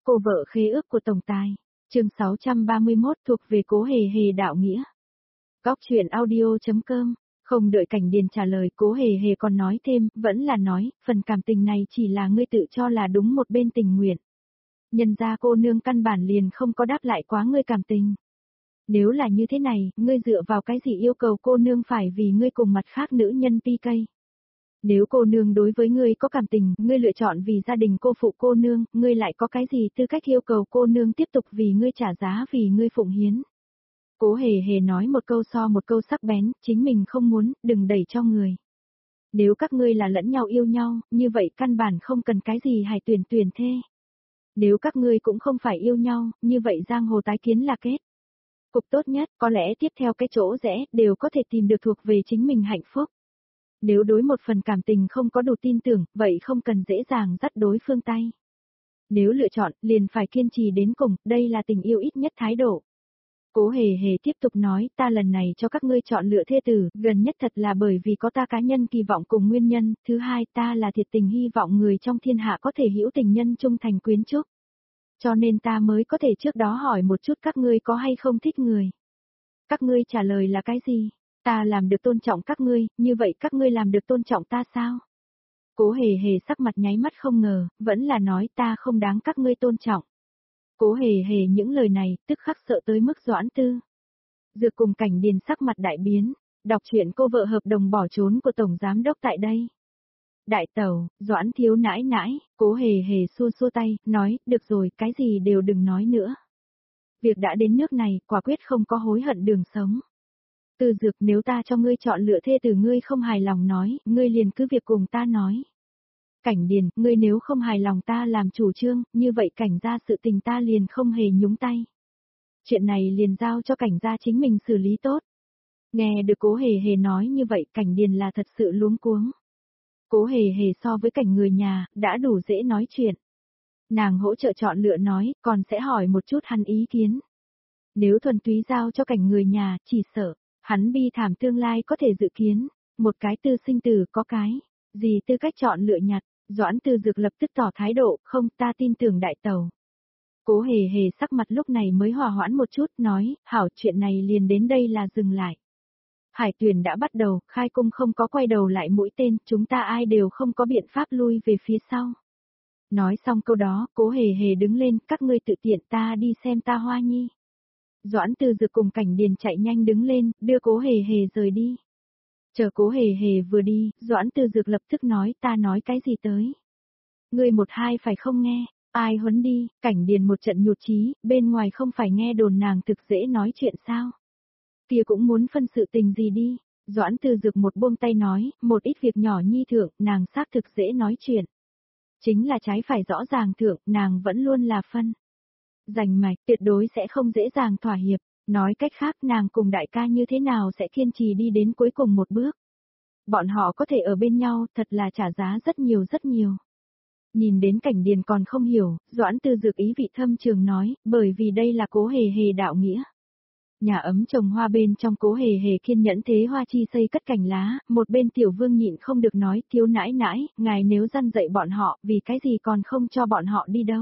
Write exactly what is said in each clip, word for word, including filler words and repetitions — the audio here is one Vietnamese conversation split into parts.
Cô vợ khế ước của tổng tài. Chương sáu trăm ba mươi mốt thuộc về Cố Hề Hề đạo nghĩa. Góc truyện audio chấm com. Không đợi Cảnh Điền trả lời, Cố Hề Hề còn nói thêm, vẫn là nói, phần cảm tình này chỉ là ngươi tự cho là đúng một bên tình nguyện. Nhân ra cô nương căn bản liền không có đáp lại quá ngươi cảm tình. Nếu là như thế này, ngươi dựa vào cái gì yêu cầu cô nương phải vì ngươi cùng mặt khác nữ nhân pi cây? Nếu cô nương đối với ngươi có cảm tình, ngươi lựa chọn vì gia đình cô phụ cô nương, ngươi lại có cái gì tư cách yêu cầu cô nương tiếp tục vì ngươi trả giá vì ngươi phụng hiến? Cố Hề Hề nói một câu so một câu sắc bén, chính mình không muốn, đừng đẩy cho người. Nếu các ngươi là lẫn nhau yêu nhau, như vậy căn bản không cần cái gì hài tuyển tuyển thê. Nếu các ngươi cũng không phải yêu nhau, như vậy giang hồ tái kiến là kết. Cục tốt nhất, có lẽ tiếp theo cái chỗ rẽ, đều có thể tìm được thuộc về chính mình hạnh phúc. Nếu đối một phần cảm tình không có đủ tin tưởng, vậy không cần dễ dàng dắt đối phương tay. Nếu lựa chọn, liền phải kiên trì đến cùng, đây là tình yêu ít nhất thái độ. Cố Hề Hề tiếp tục nói, ta lần này cho các ngươi chọn lựa thê tử, gần nhất thật là bởi vì có ta cá nhân kỳ vọng cùng nguyên nhân, thứ hai ta là thiệt tình hy vọng người trong thiên hạ có thể hiểu tình nhân trung thành quyến trúc. Cho nên ta mới có thể trước đó hỏi một chút các ngươi có hay không thích người. Các ngươi trả lời là cái gì? Ta làm được tôn trọng các ngươi, như vậy các ngươi làm được tôn trọng ta sao? Cố Hề Hề sắc mặt nháy mắt không ngờ, vẫn là nói ta không đáng các ngươi tôn trọng. Cố Hề Hề những lời này, tức khắc sợ tới mức Doãn Tư Dược cùng Cảnh Điền sắc mặt đại biến, đọc truyện cô vợ hợp đồng bỏ trốn của Tổng Giám Đốc tại đây. Đại tẩu, Doãn thiếu nãi nãi, Cố Hề Hề xua xua tay, nói, được rồi, cái gì đều đừng nói nữa. Việc đã đến nước này, quả quyết không có hối hận đường sống. Từ Dược, nếu ta cho ngươi chọn lựa thê tử ngươi không hài lòng nói, ngươi liền cứ việc cùng ta nói. Cảnh Điền, ngươi nếu không hài lòng ta làm chủ trương, như vậy Cảnh gia sự tình ta liền không hề nhúng tay. Chuyện này liền giao cho Cảnh gia chính mình xử lý tốt. Nghe được Cố Hề Hề nói như vậy, Cảnh Điền là thật sự luống cuống. Cố Hề Hề so với Cảnh người nhà, đã đủ dễ nói chuyện. Nàng hỗ trợ chọn lựa nói, còn sẽ hỏi một chút hắn ý kiến. Nếu thuần túy giao cho Cảnh người nhà, chỉ sợ, hắn bi thảm tương lai có thể dự kiến, một cái tư sinh tử có cái, gì tư cách chọn lựa nhặt, Doãn Tư Dược lập tức tỏ thái độ, không ta tin tưởng đại tẩu. Cố Hề Hề sắc mặt lúc này mới hòa hoãn một chút, nói, hảo chuyện này liền đến đây là dừng lại. Hải tuyển đã bắt đầu, khai cung không có quay đầu lại mũi tên, chúng ta ai đều không có biện pháp lui về phía sau. Nói xong câu đó, Cố Hề Hề đứng lên, các ngươi tự tiện ta đi xem ta Hoa Nhi. Doãn Tư Dược cùng Cảnh Điền chạy nhanh đứng lên, đưa Cố Hề Hề rời đi. Chờ Cố Hề Hề vừa đi, Doãn Tư Dược lập tức nói, ta nói cái gì tới. Ngươi một hai phải không nghe, ai huấn đi, Cảnh Điền một trận nhụt chí, bên ngoài không phải nghe đồn nàng thực dễ nói chuyện sao. Kia cũng muốn phân sự tình gì đi, Doãn Tư Dược một buông tay nói, một ít việc nhỏ nhi thượng, nàng xác thực dễ nói chuyện. Chính là trái phải rõ ràng thượng, nàng vẫn luôn là phân. Giành mạch, tuyệt đối sẽ không dễ dàng thỏa hiệp. Nói cách khác nàng cùng đại ca như thế nào sẽ kiên trì đi đến cuối cùng một bước. Bọn họ có thể ở bên nhau, thật là trả giá rất nhiều rất nhiều. Nhìn đến Cảnh Điền còn không hiểu, Doãn Tư Dược ý vị thâm trường nói, bởi vì đây là Cố Hề Hề đạo nghĩa. Nhà ấm trồng hoa bên trong Cố Hề Hề kiên nhẫn thế hoa chi xây cất cành lá, một bên Tiểu Vương nhịn không được nói, thiếu nãi nãi, ngài nếu răn dạy bọn họ, vì cái gì còn không cho bọn họ đi đâu.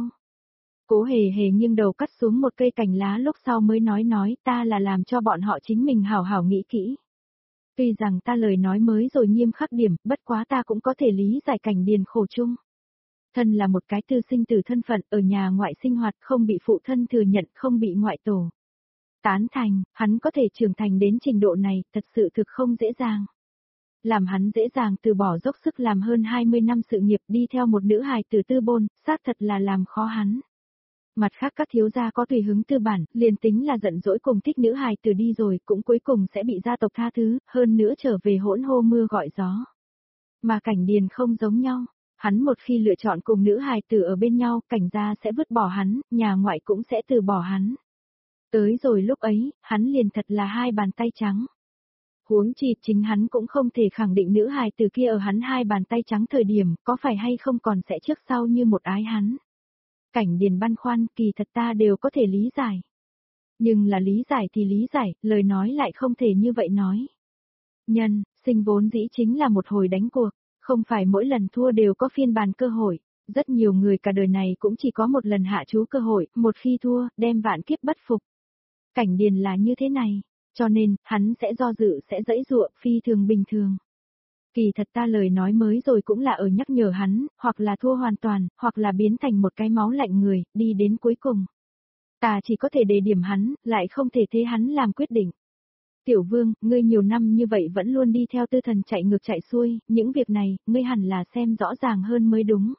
Cố Hề Hề nghiêng đầu cắt xuống một cây cành lá lúc sau mới nói nói ta là làm cho bọn họ chính mình hảo hảo nghĩ kỹ. Tuy rằng ta lời nói mới rồi nghiêm khắc điểm, bất quá ta cũng có thể lý giải Cảnh Điền khổ chung. Thân là một cái tư sinh tử thân phận ở nhà ngoại sinh hoạt không bị phụ thân thừa nhận không bị ngoại tổ. Tán thành, hắn có thể trưởng thành đến trình độ này, thật sự thực không dễ dàng. Làm hắn dễ dàng từ bỏ dốc sức làm hơn hai mươi năm sự nghiệp đi theo một nữ hài tử tư bôn, xác thật là làm khó hắn. Mặt khác các thiếu gia có tùy hứng tư bản, liền tính là giận dỗi cùng thích nữ hài tử đi rồi cũng cuối cùng sẽ bị gia tộc tha thứ, hơn nữa trở về hỗn hô mưa gọi gió. Mà Cảnh Điền không giống nhau, hắn một khi lựa chọn cùng nữ hài tử ở bên nhau, Cảnh gia sẽ vứt bỏ hắn, nhà ngoại cũng sẽ từ bỏ hắn. Tới rồi lúc ấy, hắn liền thật là hai bàn tay trắng. Huống chi chính hắn cũng không thể khẳng định nữ hài tử kia ở hắn hai bàn tay trắng thời điểm, có phải hay không còn sẽ trước sau như một ái hắn. Cảnh Điền băn khoăn, kỳ thật ta đều có thể lý giải. Nhưng là lý giải thì lý giải, lời nói lại không thể như vậy nói. Nhân, sinh vốn dĩ chính là một hồi đánh cuộc, không phải mỗi lần thua đều có phiên bản cơ hội. Rất nhiều người cả đời này cũng chỉ có một lần hạ chú cơ hội, một khi thua, đem vạn kiếp bất phục. Cảnh Điền là như thế này, cho nên, hắn sẽ do dự sẽ dãy dụa, phi thường bình thường. Kỳ thật ta lời nói mới rồi cũng là ở nhắc nhở hắn, hoặc là thua hoàn toàn, hoặc là biến thành một cái máu lạnh người, đi đến cuối cùng. Ta chỉ có thể đề điểm hắn, lại không thể thế hắn làm quyết định. Tiểu Vương, ngươi nhiều năm như vậy vẫn luôn đi theo Tư Thần chạy ngược chạy xuôi, những việc này, ngươi hẳn là xem rõ ràng hơn mới đúng.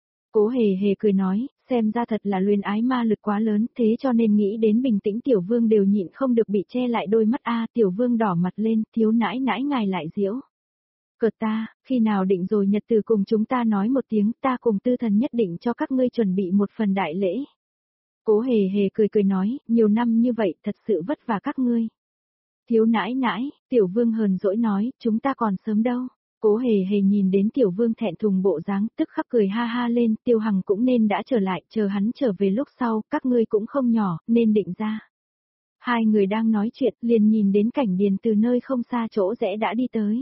Cố Hề Hề cười nói, xem ra thật là luyến ái ma lực quá lớn, thế cho nên nghĩ đến bình tĩnh Tiểu Vương đều nhịn không được bị che lại đôi mắt a. Tiểu Vương đỏ mặt lên, thiếu nãi nãi ngài lại giễu. Cợt ta, khi nào định rồi nhật từ cùng chúng ta nói một tiếng, ta cùng Tư Thần nhất định cho các ngươi chuẩn bị một phần đại lễ. Cố Hề Hề cười cười nói, nhiều năm như vậy thật sự vất vả các ngươi. Thiếu nãi nãi, Tiểu Vương hờn dỗi nói, chúng ta còn sớm đâu. Cố Hề Hề nhìn đến Tiểu Vương thẹn thùng bộ dáng, tức khắc cười ha ha lên, Tiêu Hằng cũng nên đã trở lại, chờ hắn trở về lúc sau, các ngươi cũng không nhỏ, nên định ra. Hai người đang nói chuyện, liền nhìn đến Cảnh Điền từ nơi không xa chỗ rẽ đã đi tới.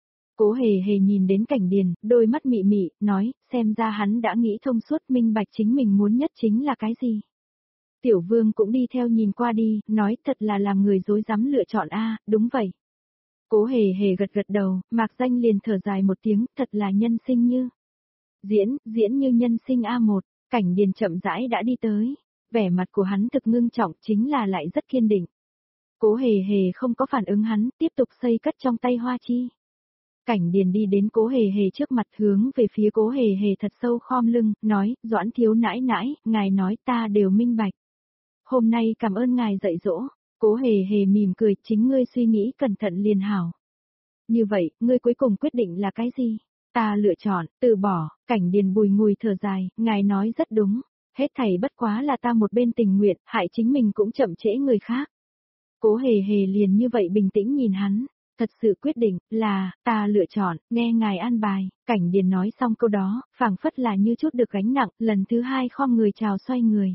Cố Hề Hề nhìn đến Cảnh Điền, đôi mắt mị mị, nói, xem ra hắn đã nghĩ thông suốt minh bạch chính mình muốn nhất chính là cái gì. Tiểu Vương cũng đi theo nhìn qua đi, nói thật là làm người dối dám lựa chọn a, đúng vậy. Cố Hề Hề gật gật đầu, Mạc Danh liền thở dài một tiếng, thật là nhân sinh như. Diễn, diễn như nhân sinh a một, Cảnh Điền chậm rãi đã đi tới, vẻ mặt của hắn thực ngưng trọng chính là lại rất kiên định. Cố Hề Hề không có phản ứng hắn, tiếp tục xây cất trong tay hoa chi. Cảnh Điền đi đến Cố Hề Hề trước mặt hướng về phía Cố Hề Hề thật sâu khom lưng, nói, Doãn thiếu nãi nãi, ngài nói ta đều minh bạch. Hôm nay cảm ơn ngài dạy dỗ. Cố Hề Hề mỉm cười, chính ngươi suy nghĩ cẩn thận liền hảo. Như vậy, ngươi cuối cùng quyết định là cái gì? Ta lựa chọn, từ bỏ. Cảnh Điền bùi ngùi thở dài, ngài nói rất đúng. Hết thảy bất quá là ta một bên tình nguyện, hại chính mình cũng chậm trễ người khác. Cố Hề Hề liền như vậy bình tĩnh nhìn hắn. Thật sự quyết định, là, ta lựa chọn, nghe ngài an bài. Cảnh Điền nói xong câu đó, phảng phất là như chút được gánh nặng, lần thứ hai khom người chào xoay người.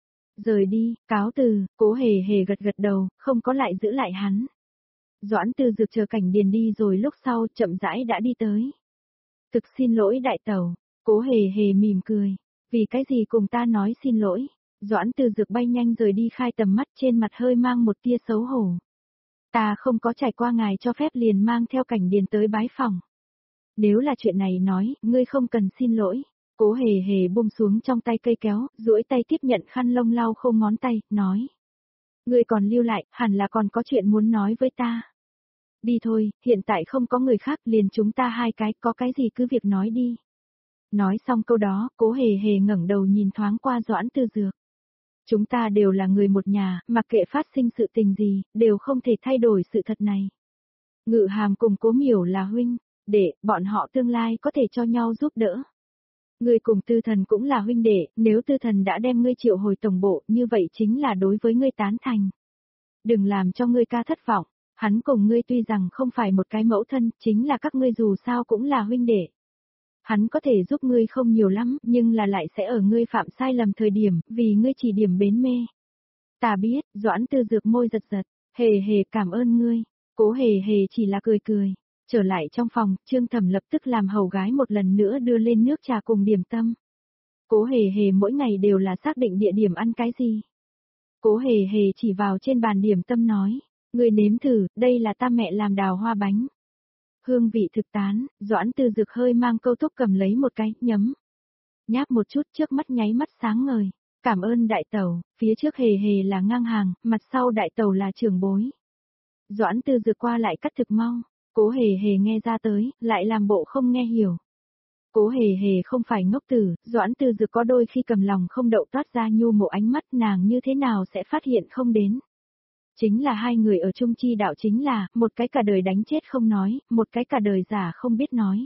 Rời đi, cáo từ, Cố Hề Hề gật gật đầu, không có lại giữ lại hắn. Doãn Tư Dược chờ Cảnh Điền đi rồi lúc sau chậm rãi đã đi tới. Thực xin lỗi đại tẩu, Cố Hề Hề mỉm cười, vì cái gì cùng ta nói xin lỗi. Doãn Tư Dược bay nhanh rời đi khai tầm mắt trên mặt hơi mang một tia xấu hổ. Ta không có trải qua ngài cho phép liền mang theo Cảnh Điền tới bái phòng. Nếu là chuyện này nói, ngươi không cần xin lỗi. Cố Hề Hề buông xuống trong tay cây kéo, duỗi tay tiếp nhận khăn lông lau khô ngón tay, nói. Ngươi còn lưu lại, hẳn là còn có chuyện muốn nói với ta. Đi thôi, hiện tại không có người khác, liền chúng ta hai cái, có cái gì cứ việc nói đi. Nói xong câu đó, Cố Hề Hề ngẩng đầu nhìn thoáng qua Doãn Tư Dược. Chúng ta đều là người một nhà, mặc kệ phát sinh sự tình gì, đều không thể thay đổi sự thật này. Ngự Hàm cùng Cố Miểu là huynh, để bọn họ tương lai có thể cho nhau giúp đỡ. Ngươi cùng Tư Thần cũng là huynh đệ, nếu Tư Thần đã đem ngươi triệu hồi tổng bộ, như vậy chính là đối với ngươi tán thành. Đừng làm cho ngươi ca thất vọng, hắn cùng ngươi tuy rằng không phải một cái mẫu thân, chính là các ngươi dù sao cũng là huynh đệ. Hắn có thể giúp ngươi không nhiều lắm, nhưng là lại sẽ ở ngươi phạm sai lầm thời điểm, vì ngươi chỉ điểm bến mê. Ta biết, Doãn Tư Dược môi giật giật, Hề Hề cảm ơn ngươi, Cố Hề Hề chỉ là cười cười. Trở lại trong phòng, Trương Thẩm lập tức làm hầu gái một lần nữa đưa lên nước trà cùng điểm tâm. Cố Hề Hề mỗi ngày đều là xác định địa điểm ăn cái gì. Cố Hề Hề chỉ vào trên bàn điểm tâm nói, người nếm thử, đây là ta mẹ làm đào hoa bánh. Hương vị thực tán, Doãn Tư Dược hơi mang câu thúc cầm lấy một cái, nhấm. Nháp một chút trước mắt nháy mắt sáng ngời, cảm ơn đại tẩu, phía trước Hề Hề là ngang hàng, mặt sau đại tẩu là trưởng bối. Doãn Tư Dược qua lại cắt thực mau. Cố Hề Hề nghe ra tới, lại làm bộ không nghe hiểu. Cố Hề Hề không phải ngốc tử, Doãn Tư Dược có đôi khi cầm lòng không đậu toát ra nhu mộ ánh mắt nàng như thế nào sẽ phát hiện không đến. Chính là hai người ở chung chi đạo chính là, một cái cả đời đánh chết không nói, một cái cả đời giả không biết nói.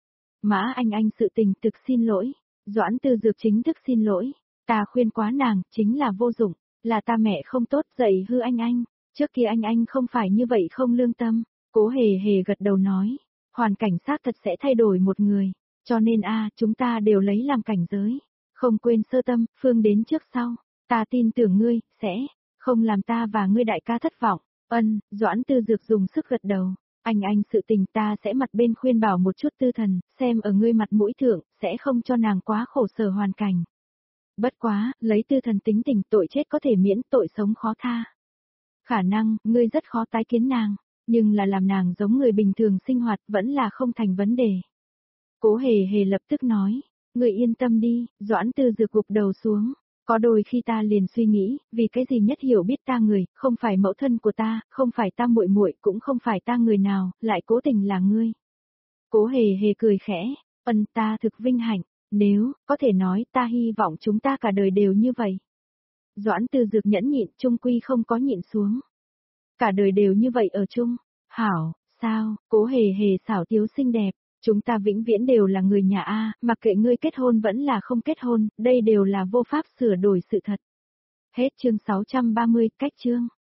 Mã Anh Anh sự tình thực xin lỗi, Doãn Tư Dược chính thức xin lỗi, ta khuyên quá nàng, chính là vô dụng, là ta mẹ không tốt dạy hư Anh Anh, trước kia Anh Anh không phải như vậy không lương tâm. Cố Hề Hề gật đầu nói, hoàn cảnh xác thật sẽ thay đổi một người, cho nên a chúng ta đều lấy làm cảnh giới, không quên sơ tâm, phương đến trước sau, ta tin tưởng ngươi, sẽ, không làm ta và ngươi đại ca thất vọng, ân, Doãn Tư Dược dùng sức gật đầu, Anh anh sự tình ta sẽ mặt bên khuyên bảo một chút Tư Thần, xem ở ngươi mặt mũi thượng, sẽ không cho nàng quá khổ sở hoàn cảnh. Bất quá, lấy Tư Thần tính tình tội chết có thể miễn, tội sống khó tha. Khả năng, ngươi rất khó tái kiến nàng, nhưng là làm nàng giống người bình thường sinh hoạt vẫn là không thành vấn đề. Cố hề hề lập tức nói, ngươi yên tâm đi, Doãn Tư Dược gục đầu xuống. Có đôi khi ta liền suy nghĩ, vì cái gì nhất hiểu biết ta người, không phải mẫu thân của ta, không phải ta muội muội, cũng không phải ta người nào, lại cố tình là ngươi. Cố hề hề cười khẽ, ân ta thực vinh hạnh, nếu, có thể nói ta hy vọng chúng ta cả đời đều như vậy. Doãn Tư Dược nhẫn nhịn, chung quy không có nhịn xuống. Cả đời đều như vậy ở chung, hảo, sao, cố hề hề xảo tiếu xinh đẹp. Chúng ta vĩnh viễn đều là người nhà A, mặc kệ ngươi kết hôn vẫn là không kết hôn, đây đều là vô pháp sửa đổi sự thật. Hết chương sáu trăm ba mươi, cách chương.